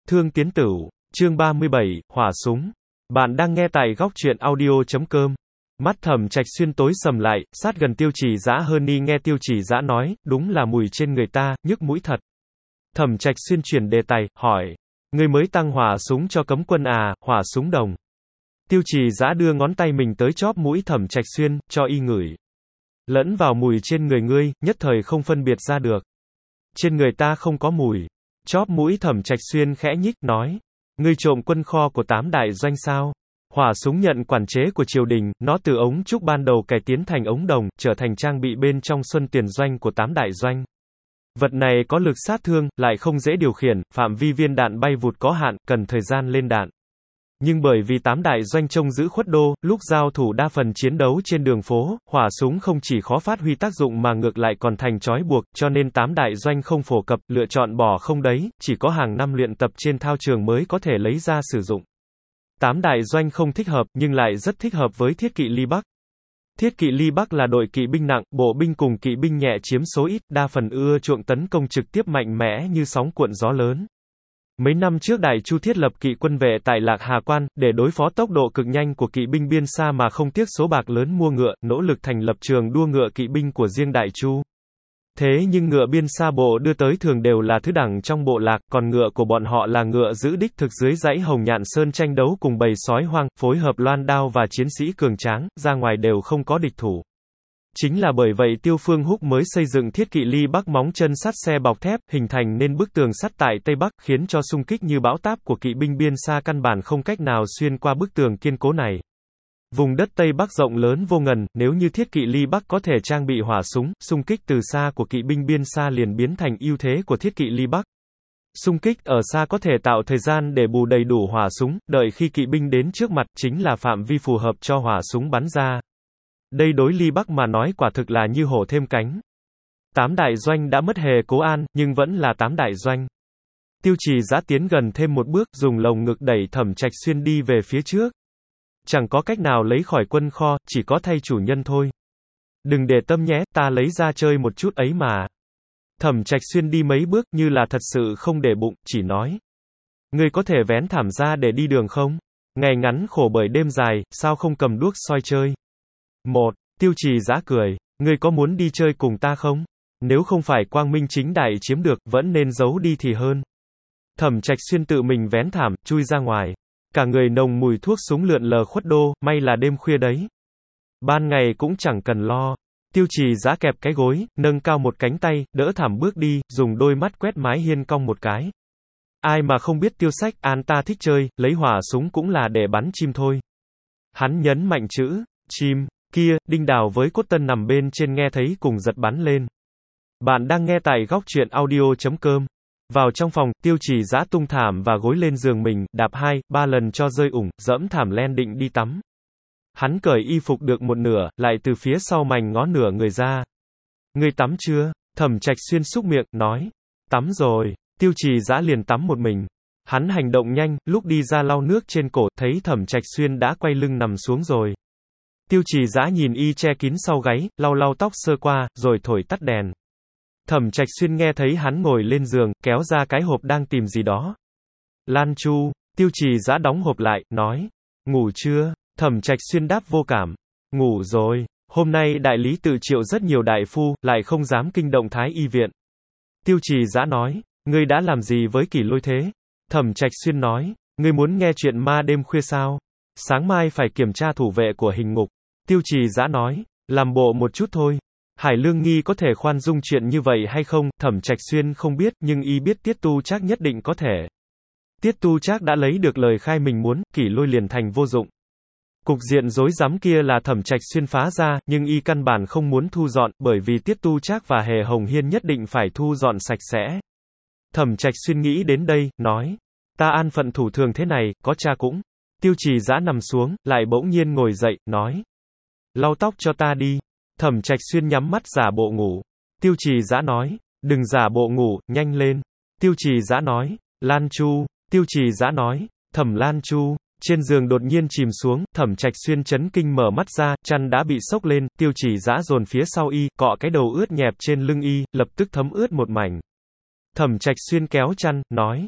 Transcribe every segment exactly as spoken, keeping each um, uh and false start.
Thương Tiến Tửu, chương ba mươi bảy, Hỏa Súng. Bạn đang nghe tại góc truyện audio chấm com. Mắt Thẩm Trạch Xuyên tối sầm lại, sát gần Tiêu Chỉ Dã hơn y nghe Tiêu Chỉ Dã nói, đúng là mùi trên người ta, nhức mũi thật. Thẩm Trạch Xuyên chuyển đề tài, hỏi, người mới tăng hỏa súng cho cấm quân à, hỏa súng đồng. Tiêu Chỉ Dã đưa ngón tay mình tới chóp mũi Thẩm Trạch Xuyên, cho y ngửi. Lẫn vào mùi trên người ngươi, nhất thời không phân biệt ra được. Trên người ta không có mùi. Chóp mũi Thẩm Trạch Xuyên khẽ nhích, nói, ngươi trộm quân kho của tám đại doanh sao? Hỏa súng nhận quản chế của triều đình, nó từ ống trúc ban đầu cải tiến thành ống đồng, trở thành trang bị bên trong xuân tiền doanh của tám đại doanh. Vật này có lực sát thương, lại không dễ điều khiển, phạm vi viên đạn bay vụt có hạn, cần thời gian lên đạn. Nhưng bởi vì tám đại doanh trông giữ khuất đô, lúc giao thủ đa phần chiến đấu trên đường phố, hỏa súng không chỉ khó phát huy tác dụng mà ngược lại còn thành trói buộc, cho nên tám đại doanh không phổ cập, lựa chọn bỏ không đấy, chỉ có hàng năm luyện tập trên thao trường mới có thể lấy ra sử dụng. Tám đại doanh không thích hợp, nhưng lại rất thích hợp với thiết kỵ Ly Bắc. Thiết kỵ Ly Bắc là đội kỵ binh nặng, bộ binh cùng kỵ binh nhẹ chiếm số ít, đa phần ưa chuộng tấn công trực tiếp mạnh mẽ như sóng cuộn gió lớn. Mấy năm trước Đại Chu thiết lập kỵ quân vệ tại Lạc Hà Quan, để đối phó tốc độ cực nhanh của kỵ binh biên xa mà không tiếc số bạc lớn mua ngựa, nỗ lực thành lập trường đua ngựa kỵ binh của riêng Đại Chu. Thế nhưng ngựa biên xa bộ đưa tới thường đều là thứ đẳng trong bộ lạc, còn ngựa của bọn họ là ngựa giữ đích thực dưới dãy Hồng Nhạn Sơn tranh đấu cùng bầy sói hoang, phối hợp loan đao và chiến sĩ cường tráng, ra ngoài đều không có địch thủ. Chính là bởi vậy Tiêu Phương Húc mới xây dựng thiết kỵ Ly Bắc móng chân sắt xe bọc thép, hình thành nên bức tường sắt tại Tây Bắc, khiến cho xung kích như bão táp của kỵ binh biên xa căn bản không cách nào xuyên qua bức tường kiên cố này. Vùng đất Tây Bắc rộng lớn vô ngần, nếu như thiết kỵ Ly Bắc có thể trang bị hỏa súng, xung kích từ xa của kỵ binh biên xa liền biến thành ưu thế của thiết kỵ Ly Bắc. Xung kích ở xa có thể tạo thời gian để bù đầy đủ hỏa súng, đợi khi kỵ binh đến trước mặt chính là phạm vi phù hợp cho hỏa súng bắn ra. Đây đối Ly Bắc mà nói quả thực là như hổ thêm cánh. Tám đại doanh đã mất hề cố an, nhưng vẫn là tám đại doanh. Tiêu Chỉ Dã tiến gần thêm một bước, dùng lồng ngực đẩy Thẩm Trạch Xuyên đi về phía trước. Chẳng có cách nào lấy khỏi quân kho, chỉ có thay chủ nhân thôi. Đừng để tâm nhé, ta lấy ra chơi một chút ấy mà. Thẩm Trạch Xuyên đi mấy bước như là thật sự không để bụng, chỉ nói. Ngươi có thể vén thảm ra để đi đường không? Ngày ngắn khổ bởi đêm dài, sao không cầm đuốc soi chơi? Một, Tiêu Chỉ Dã cười, ngươi có muốn đi chơi cùng ta không? Nếu không phải quang minh chính đại chiếm được, vẫn nên giấu đi thì hơn. Thẩm Trạch Xuyên tự mình vén thảm, chui ra ngoài. Cả người nồng mùi thuốc súng lượn lờ khuất đô, may là đêm khuya đấy. Ban ngày cũng chẳng cần lo. Tiêu Chỉ Dã kẹp cái gối, nâng cao một cánh tay, đỡ thảm bước đi, dùng đôi mắt quét mái hiên cong một cái. Ai mà không biết Tiêu Sách, an ta thích chơi, lấy hỏa súng cũng là để bắn chim thôi. Hắn nhấn mạnh chữ, chim. Kia, Đinh Đào với Cốt Tân nằm bên trên nghe thấy cùng giật bắn lên. Bạn đang nghe tại góc truyện audio chấm com. Vào trong phòng, Tiêu Chỉ Dã tung thảm và gối lên giường mình, đạp hai, ba lần cho rơi ủng, dẫm thảm len định đi tắm. Hắn cởi y phục được một nửa, lại từ phía sau mảnh ngó nửa người ra. Ngươi tắm chưa? Thẩm Trạch Xuyên xúc miệng, nói. Tắm rồi. Tiêu Chỉ Dã liền tắm một mình. Hắn hành động nhanh, lúc đi ra lau nước trên cổ, thấy Thẩm Trạch Xuyên đã quay lưng nằm xuống rồi. Tiêu Chỉ Dã nhìn y che kín sau gáy, lau lau tóc sơ qua, rồi thổi tắt đèn. Thẩm Trạch Xuyên nghe thấy hắn ngồi lên giường, kéo ra cái hộp đang tìm gì đó. Lan Chu, Tiêu Chỉ Dã đóng hộp lại, nói. Ngủ chưa? Thẩm Trạch Xuyên đáp vô cảm. Ngủ rồi, hôm nay đại lý tự triệu rất nhiều đại phu, lại không dám kinh động Thái y viện. Tiêu Chỉ Dã nói. Ngươi đã làm gì với Kỷ Lôi thế? Thẩm Trạch Xuyên nói. Ngươi muốn nghe chuyện ma đêm khuya sao? Sáng mai phải kiểm tra thủ vệ của hình ngục. Tiêu Chỉ Dã nói. Làm bộ một chút thôi. Hải Lương Nghi có thể khoan dung chuyện như vậy hay không? Thẩm Trạch Xuyên không biết, nhưng y biết Tiết Tu Trác nhất định có thể. Tiết Tu Trác đã lấy được lời khai mình muốn, Kỷ Lôi liền thành vô dụng. Cục diện rối rắm kia là Thẩm Trạch Xuyên phá ra, nhưng y căn bản không muốn thu dọn, bởi vì Tiết Tu Trác và Hề Hồng Hiên nhất định phải thu dọn sạch sẽ. Thẩm Trạch Xuyên nghĩ đến đây, nói. Ta an phận thủ thường thế này, có cha cũng. Tiêu Chỉ Dã nằm xuống, lại bỗng nhiên ngồi dậy, nói. Lau tóc cho ta đi. Thẩm Trạch Xuyên nhắm mắt giả bộ ngủ. Tiêu Chỉ Dã nói. Đừng giả bộ ngủ, nhanh lên. Tiêu Chỉ Dã nói. Lan Chu. Tiêu Chỉ Dã nói. Thẩm Lan Chu. Trên giường đột nhiên chìm xuống, Thẩm Trạch Xuyên chấn kinh mở mắt ra, chăn đã bị xốc lên, Tiêu Chỉ Dã dồn phía sau y, cọ cái đầu ướt nhẹp trên lưng y, lập tức thấm ướt một mảnh. Thẩm Trạch Xuyên kéo chăn, nói.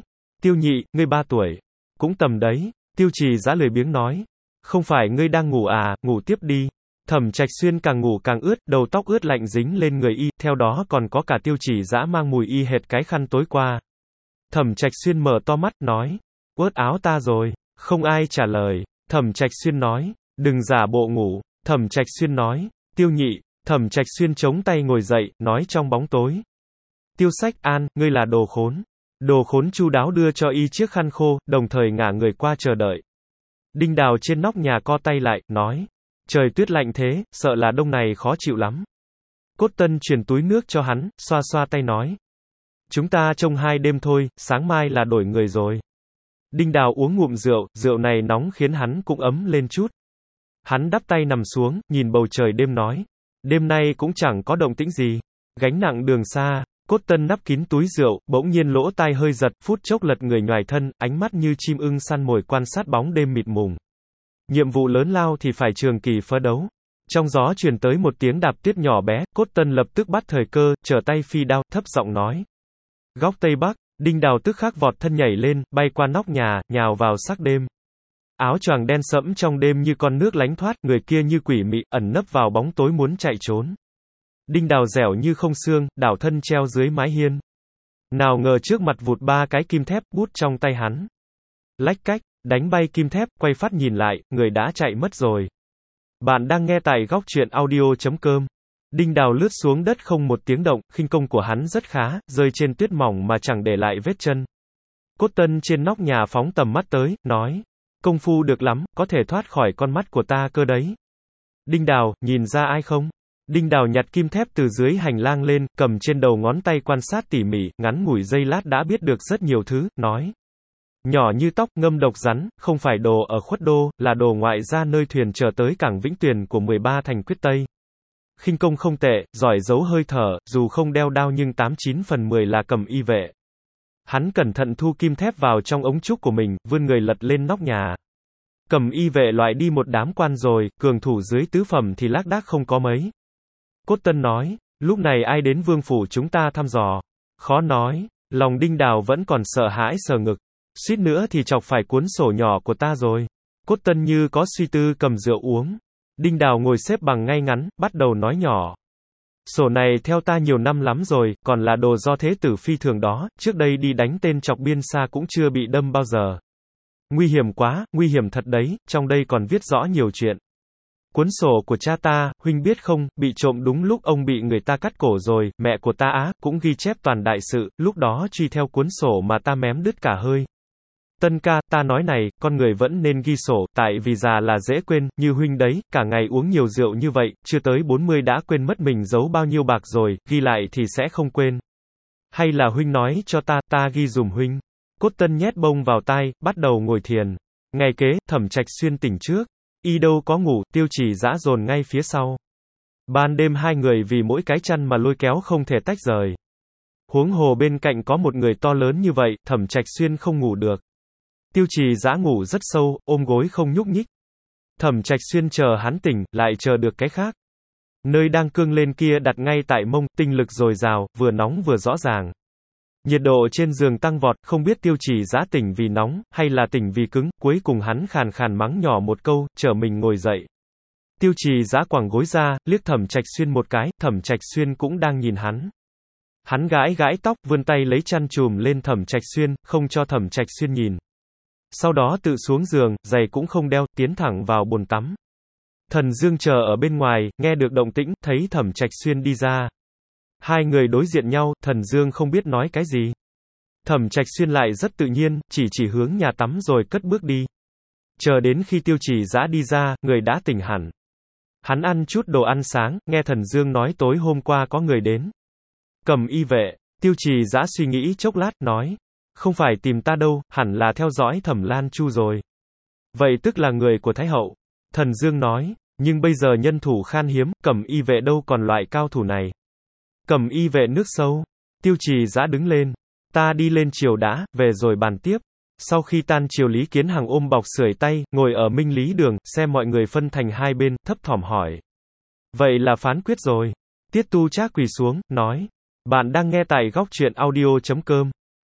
Tiêu Nhị, ngươi ba tuổi. Cũng tầm đấy. Tiêu Trì Dã lười biếng nói. Không phải ngươi đang ngủ à, ngủ tiếp đi. Thẩm Trạch Xuyên càng ngủ càng ướt, đầu tóc ướt lạnh dính lên người y, theo đó còn có cả Tiêu Trì Dã mang mùi y hệt cái khăn tối qua. Thẩm Trạch Xuyên mở to mắt, nói. Ướt áo ta rồi. Không ai trả lời. Thẩm Trạch Xuyên nói. Đừng giả bộ ngủ. Thẩm Trạch Xuyên nói. Tiêu Nhị. Thẩm Trạch Xuyên chống tay ngồi dậy, nói trong bóng tối. Tiêu Sách An, ngươi là đồ khốn. Đồ khốn chu đáo đưa cho y chiếc khăn khô, đồng thời ngả người qua chờ đợi. Đinh Đào trên nóc nhà co tay lại, nói. Trời tuyết lạnh thế, sợ là đông này khó chịu lắm. Cốt Tân truyền túi nước cho hắn, xoa xoa tay nói. Chúng ta trông hai đêm thôi, sáng mai là đổi người rồi. Đinh Đào uống ngụm rượu, rượu này nóng khiến hắn cũng ấm lên chút. Hắn đắp tay nằm xuống, nhìn bầu trời đêm nói. Đêm nay cũng chẳng có động tĩnh gì. Gánh nặng đường xa. Cốt Tân nắp kín túi rượu, bỗng nhiên lỗ tai hơi giật, phút chốc lật người nhoài thân, ánh mắt như chim ưng săn mồi quan sát bóng đêm mịt mùng. Nhiệm vụ lớn lao thì phải trường kỳ phấn đấu. Trong gió truyền tới một tiếng đạp tiết nhỏ bé, Cốt Tân lập tức bắt thời cơ, trở tay phi đao, thấp giọng nói. Góc Tây Bắc, Đinh Đào tức khắc vọt thân nhảy lên, bay qua nóc nhà, nhào vào sắc đêm. Áo choàng đen sẫm trong đêm như con nước lánh thoát, người kia như quỷ mị, ẩn nấp vào bóng tối muốn chạy trốn. Đinh Đào dẻo như không xương, đảo thân treo dưới mái hiên. Nào ngờ trước mặt vụt ba cái kim thép, bút trong tay hắn. Lách cách, đánh bay kim thép, quay phát nhìn lại, người đã chạy mất rồi. Bạn đang nghe tại góc truyện audio chấm com. Đinh Đào lướt xuống đất không một tiếng động, khinh công của hắn rất khá, rơi trên tuyết mỏng mà chẳng để lại vết chân. Cốt Tân trên nóc nhà phóng tầm mắt tới, nói. Công phu được lắm, có thể thoát khỏi con mắt của ta cơ đấy. Đinh Đào, nhìn ra ai không? Đinh Đào nhặt kim thép từ dưới hành lang lên, cầm trên đầu ngón tay quan sát tỉ mỉ, ngắn ngủi giây lát đã biết được rất nhiều thứ, nói. Nhỏ như tóc, ngâm độc rắn, không phải đồ ở Khuất Đô, là đồ ngoại gia nơi thuyền chờ tới cảng Vĩnh Tuyền của mười ba thành quyết Tây. Khinh công không tệ, giỏi giấu hơi thở, dù không đeo đao nhưng tám chín phần mười là cầm y vệ. Hắn cẩn thận thu kim thép vào trong ống trúc của mình, vươn người lật lên nóc nhà. Cầm y vệ loại đi một đám quan rồi, cường thủ dưới tứ phẩm thì lác đác không có mấy. Cốt Tân nói, lúc này ai đến vương phủ chúng ta thăm dò? Khó nói, lòng Đinh Đào vẫn còn sợ hãi sờ ngực. Suýt nữa thì chọc phải cuốn sổ nhỏ của ta rồi. Cốt Tân như có suy tư cầm rượu uống. Đinh Đào ngồi xếp bằng ngay ngắn, bắt đầu nói nhỏ. Sổ này theo ta nhiều năm lắm rồi, còn là đồ do thế tử phi thường đó, trước đây đi đánh tên chọc biên xa cũng chưa bị đâm bao giờ. Nguy hiểm quá, nguy hiểm thật đấy, trong đây còn viết rõ nhiều chuyện. Cuốn sổ của cha ta, huynh biết không, bị trộm đúng lúc ông bị người ta cắt cổ rồi, mẹ của ta á, cũng ghi chép toàn đại sự, lúc đó truy theo cuốn sổ mà ta mém đứt cả hơi. Tân ca, ta nói này, con người vẫn nên ghi sổ, tại vì già là dễ quên, như huynh đấy, cả ngày uống nhiều rượu như vậy, chưa tới bốn mươi đã quên mất mình giấu bao nhiêu bạc rồi, ghi lại thì sẽ không quên. Hay là huynh nói cho ta, ta ghi dùm huynh. Cốt Tân nhét bông vào tai, bắt đầu ngồi thiền. Ngày kế, Thẩm Trạch Xuyên tỉnh trước. Y đâu có ngủ, Tiêu Trì Dã dồn ngay phía sau. Ban đêm hai người vì mỗi cái chăn mà lôi kéo không thể tách rời. Huống hồ bên cạnh có một người to lớn như vậy, Thẩm Trạch Xuyên không ngủ được. Tiêu Trì Dã ngủ rất sâu, ôm gối không nhúc nhích. Thẩm Trạch Xuyên chờ hắn tỉnh, lại chờ được cái khác. Nơi đang cương lên kia đặt ngay tại mông, tinh lực dồi dào, vừa nóng vừa rõ ràng. Nhiệt độ trên giường tăng vọt, không biết Tiêu Trì Dã tỉnh vì nóng, hay là tỉnh vì cứng, cuối cùng hắn khàn khàn mắng nhỏ một câu, trở mình ngồi dậy. Tiêu Trì Dã quẳng gối ra, liếc Thẩm Trạch Xuyên một cái, Thẩm Trạch Xuyên cũng đang nhìn hắn. Hắn gãi gãi tóc, vươn tay lấy chăn chùm lên Thẩm Trạch Xuyên, không cho Thẩm Trạch Xuyên nhìn. Sau đó tự xuống giường, giày cũng không đeo, tiến thẳng vào bồn tắm. Thần Dương chờ ở bên ngoài, nghe được động tĩnh, thấy Thẩm Trạch Xuyên đi ra. Hai người đối diện nhau, Thần Dương không biết nói cái gì. Thẩm Trạch Xuyên lại rất tự nhiên, chỉ chỉ hướng nhà tắm rồi cất bước đi. Chờ đến khi Tiêu Trì Dã đi ra, người đã tỉnh hẳn. Hắn ăn chút đồ ăn sáng, nghe Thần Dương nói tối hôm qua có người đến. Cầm y vệ, Tiêu Trì Dã suy nghĩ chốc lát, nói. Không phải tìm ta đâu, hẳn là theo dõi Thẩm Lan Chu rồi. Vậy tức là người của Thái Hậu. Thần Dương nói, nhưng bây giờ nhân thủ khan hiếm, Cầm y vệ đâu còn loại cao thủ này. Cầm y vệ nước sâu. Tiêu Trì Dã đứng lên. Ta đi lên triều đã, về rồi bàn tiếp. Sau khi tan triều Lý Kiến Hằng ôm bọc sưởi tay, ngồi ở Minh Lý Đường, xem mọi người phân thành hai bên, thấp thỏm hỏi. Vậy là phán quyết rồi. Tiết Tu Trác quỳ xuống, nói. Bạn đang nghe tại góc truyện audio chấm com.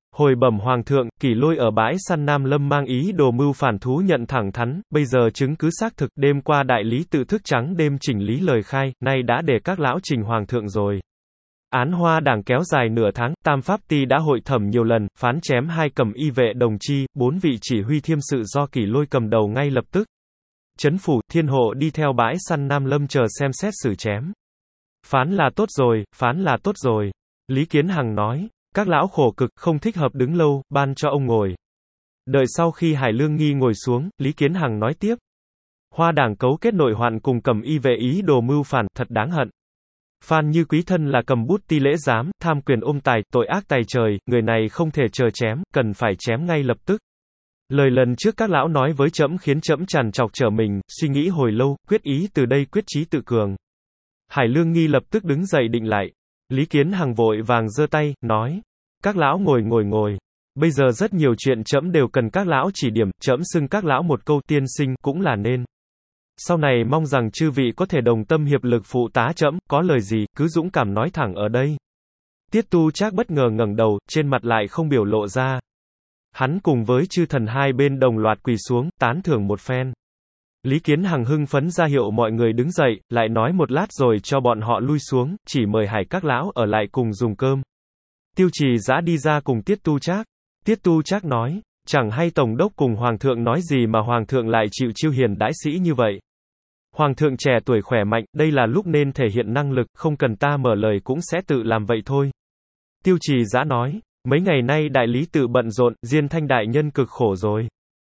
Hồi bẩm hoàng thượng, Kỷ Lôi ở bãi săn Nam Lâm mang ý đồ mưu phản thú nhận thẳng thắn, bây giờ chứng cứ xác thực, đêm qua đại lý tự thức trắng đêm chỉnh lý lời khai, nay đã để các lão trình hoàng thượng rồi. Án Hoa Đảng kéo dài nửa tháng, Tam Pháp Ty đã hội thẩm nhiều lần, phán chém hai cầm y vệ đồng chi, bốn vị chỉ huy thiêm sự do Kỷ Lôi cầm đầu ngay lập tức. Trấn phủ, Thiên Hộ đi theo bãi săn Nam Lâm chờ xem xét xử chém. Phán là tốt rồi, phán là tốt rồi. Lý Kiến Hằng nói, các lão khổ cực, không thích hợp đứng lâu, ban cho ông ngồi. Đợi sau khi Hải Lương Nghi ngồi xuống, Lý Kiến Hằng nói tiếp. Hoa Đảng cấu kết nội hoạn cùng cầm y vệ ý đồ mưu phản, thật đáng hận. Phan Như Quý thân là cầm bút ti lễ giám, tham quyền ôm tài, tội ác tày trời, người này không thể chờ chém, cần phải chém ngay lập tức. Lời lần trước các lão nói với trẫm khiến trẫm trằn trọc trở mình, suy nghĩ hồi lâu, quyết ý từ đây quyết chí tự cường. Hải Lương Nghi lập tức đứng dậy định lại. Lý Kiến Hằng vội vàng giơ tay, nói. Các lão ngồi ngồi ngồi. Bây giờ rất nhiều chuyện trẫm đều cần các lão chỉ điểm, trẫm xưng các lão một câu tiên sinh cũng là nên. Sau này mong rằng chư vị có thể đồng tâm hiệp lực phụ tá trẫm, có lời gì, cứ dũng cảm nói thẳng ở đây. Tiết Tu Trác bất ngờ ngẩng đầu, trên mặt lại không biểu lộ ra. Hắn cùng với chư thần hai bên đồng loạt quỳ xuống, tán thưởng một phen. Lý Kiến Hằng hưng phấn ra hiệu mọi người đứng dậy, lại nói một lát rồi cho bọn họ lui xuống, chỉ mời Hải các lão ở lại cùng dùng cơm. Tiêu Trì Dã đi ra cùng Tiết Tu Trác. Tiết Tu Trác nói, chẳng hay tổng đốc cùng hoàng thượng nói gì mà hoàng thượng lại chịu chiêu hiền đãi sĩ như vậy. Hoàng thượng trẻ tuổi khỏe mạnh, đây là lúc nên thể hiện năng lực, không cần ta mở lời cũng sẽ tự làm vậy thôi. Tiêu Trì Dã nói, mấy ngày nay đại lý tự bận rộn, Diên Thanh đại nhân cực khổ rồi.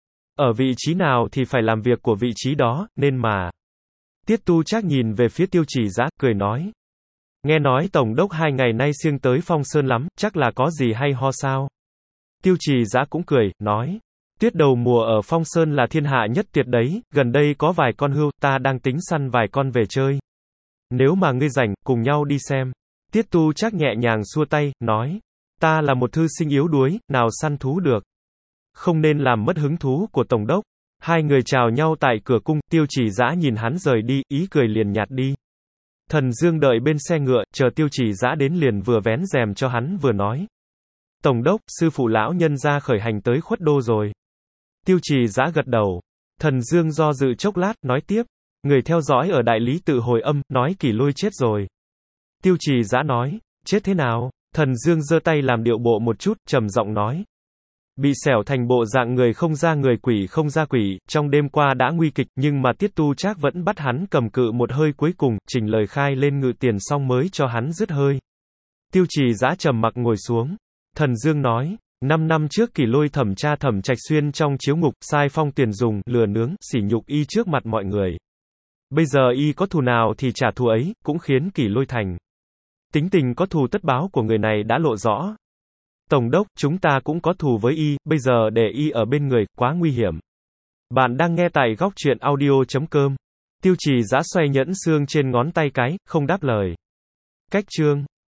Ở vị trí nào thì phải làm việc của vị trí đó, nên mà. Tiết Tu Trác nhìn về phía Tiêu Trì Dã, cười nói. Nghe nói tổng đốc hai ngày nay siêng tới Phong Sơn lắm, chắc là có gì hay ho sao? Tiêu Trì Dã cũng cười, nói. Tuyết đầu mùa ở Phong Sơn là thiên hạ nhất tuyệt đấy, gần đây có vài con hươu, ta đang tính săn vài con về chơi. Nếu mà ngươi rảnh, cùng nhau đi xem. Tiết Tu Trác nhẹ nhàng xua tay, nói. Ta là một thư sinh yếu đuối, nào săn thú được. Không nên làm mất hứng thú của tổng đốc. Hai người chào nhau tại cửa cung, Tiêu Trì Dã nhìn hắn rời đi, ý cười liền nhạt đi. Thần Dương đợi bên xe ngựa, chờ Tiêu Trì Dã đến liền vừa vén rèm cho hắn vừa nói. Tổng đốc, sư phụ lão nhân ra khởi hành tới Khuất Đô rồi. Tiêu Trì Dã gật đầu. Thần Dương do dự chốc lát, nói tiếp. Người theo dõi ở đại lý tự hồi âm, nói Kỷ Lôi chết rồi. Tiêu Trì Dã nói, chết thế nào? Thần Dương giơ tay làm điệu bộ một chút, trầm giọng nói. Bị xẻo thành bộ dạng người không ra người quỷ không ra quỷ, trong đêm qua đã nguy kịch, nhưng mà Tiết Tu Trác vẫn bắt hắn cầm cự một hơi cuối cùng, chỉnh lời khai lên ngự tiền xong mới cho hắn dứt hơi. Tiêu Trì Dã trầm mặc ngồi xuống. Thần Dương nói, năm năm trước Kỷ Lôi thẩm tra Thẩm Trạch Xuyên trong chiếu ngục, sai phong tiền dùng, lừa nướng, sỉ nhục y trước mặt mọi người. Bây giờ y có thù nào thì trả thù ấy, cũng khiến Kỷ Lôi thành. Tính tình có thù tất báo của người này đã lộ rõ. Tổng đốc, chúng ta cũng có thù với y, bây giờ để y ở bên người, quá nguy hiểm. Bạn đang nghe tại góc truyện audio chấm com. Tiêu Trì Dã xoay nhẫn xương trên ngón tay cái, không đáp lời. Cách chương